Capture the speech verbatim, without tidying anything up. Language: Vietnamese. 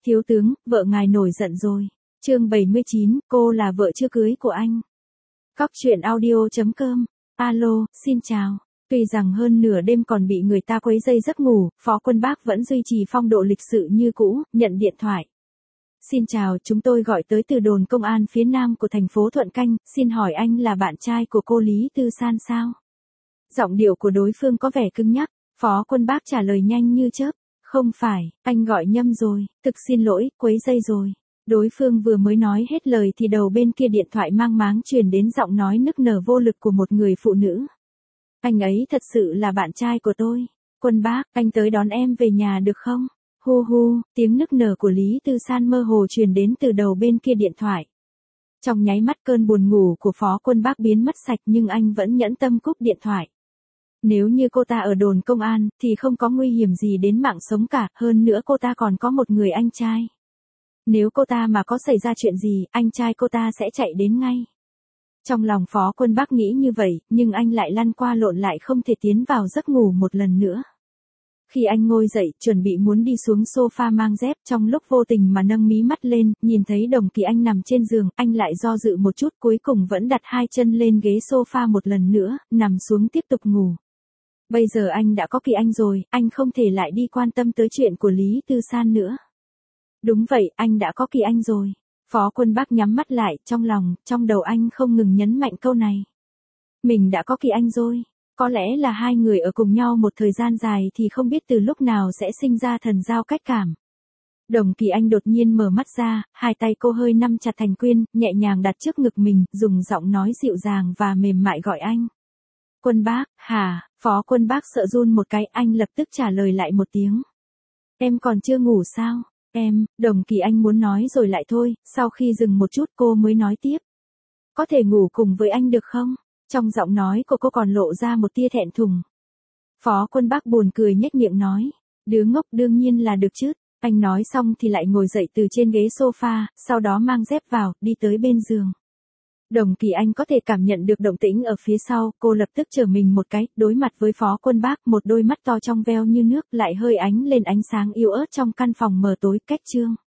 Thiếu tướng, vợ ngài nổi giận rồi. Chương bảy mươi chín, cô là vợ chưa cưới của anh. Cóc truyện audio chấm com. Alo, xin chào. Tuy rằng hơn nửa đêm còn bị người ta quấy rầy giấc ngủ, Phó Quân Bác vẫn duy trì phong độ lịch sự như cũ, nhận điện thoại. Xin chào, chúng tôi gọi tới từ đồn công an phía nam của thành phố Thuận Canh, xin hỏi anh là bạn trai của cô Lý Tư San sao? Giọng điệu của đối phương có vẻ cứng nhắc, Phó Quân Bác trả lời nhanh như chớp. Không phải, anh gọi nhầm rồi, thực xin lỗi, quấy rầy rồi. Đối phương vừa mới nói hết lời thì đầu bên kia điện thoại mang máng truyền đến giọng nói nức nở vô lực của một người phụ nữ. Anh ấy thật sự là bạn trai của tôi. Quân Bác, anh tới đón em về nhà được không? Hu hu, tiếng nức nở của Lý Tư San mơ hồ truyền đến từ đầu bên kia điện thoại. Trong nháy mắt cơn buồn ngủ của Phó Quân Bác biến mất sạch nhưng anh vẫn nhẫn tâm cúp điện thoại. Nếu như cô ta ở đồn công an, thì không có nguy hiểm gì đến mạng sống cả, hơn nữa cô ta còn có một người anh trai. Nếu cô ta mà có xảy ra chuyện gì, anh trai cô ta sẽ chạy đến ngay. Trong lòng Phó Quân Bác nghĩ như vậy, nhưng anh lại lăn qua lộn lại không thể tiến vào giấc ngủ một lần nữa. Khi anh ngồi dậy, chuẩn bị muốn đi xuống sofa mang dép, trong lúc vô tình mà nâng mí mắt lên, nhìn thấy Đồng Kỳ Anh nằm trên giường, anh lại do dự một chút cuối cùng vẫn đặt hai chân lên ghế sofa một lần nữa, nằm xuống tiếp tục ngủ. Bây giờ anh đã có Kỳ Anh rồi, anh không thể lại đi quan tâm tới chuyện của Lý Tư San nữa. Đúng vậy, anh đã có Kỳ Anh rồi. Phó Quân Bác nhắm mắt lại, trong lòng, trong đầu anh không ngừng nhấn mạnh câu này. Mình đã có Kỳ Anh rồi. Có lẽ là hai người ở cùng nhau một thời gian dài thì không biết từ lúc nào sẽ sinh ra thần giao cách cảm. Đồng Kỳ Anh đột nhiên mở mắt ra, hai tay cô hơi nắm chặt thành quyên, nhẹ nhàng đặt trước ngực mình, dùng giọng nói dịu dàng và mềm mại gọi anh. Quân Bác, hả? Phó Quân Bác sợ run một cái, anh lập tức trả lời lại một tiếng. Em còn chưa ngủ sao? Em, Đồng Kỳ Anh muốn nói rồi lại thôi, sau khi dừng một chút cô mới nói tiếp. Có thể ngủ cùng với anh được không? Trong giọng nói của cô còn lộ ra một tia thẹn thùng. Phó Quân Bác buồn cười nhếch miệng nói. Đứa ngốc đương nhiên là được chứ. Anh nói xong thì lại ngồi dậy từ trên ghế sofa, sau đó mang dép vào, đi tới bên giường. Đồng Kỳ Anh có thể cảm nhận được động tĩnh ở phía sau, cô lập tức trở mình một cái, đối mặt với Phó Quân Bác, một đôi mắt to trong veo như nước lại hơi ánh lên ánh sáng yếu ớt trong căn phòng mờ tối, cách trương.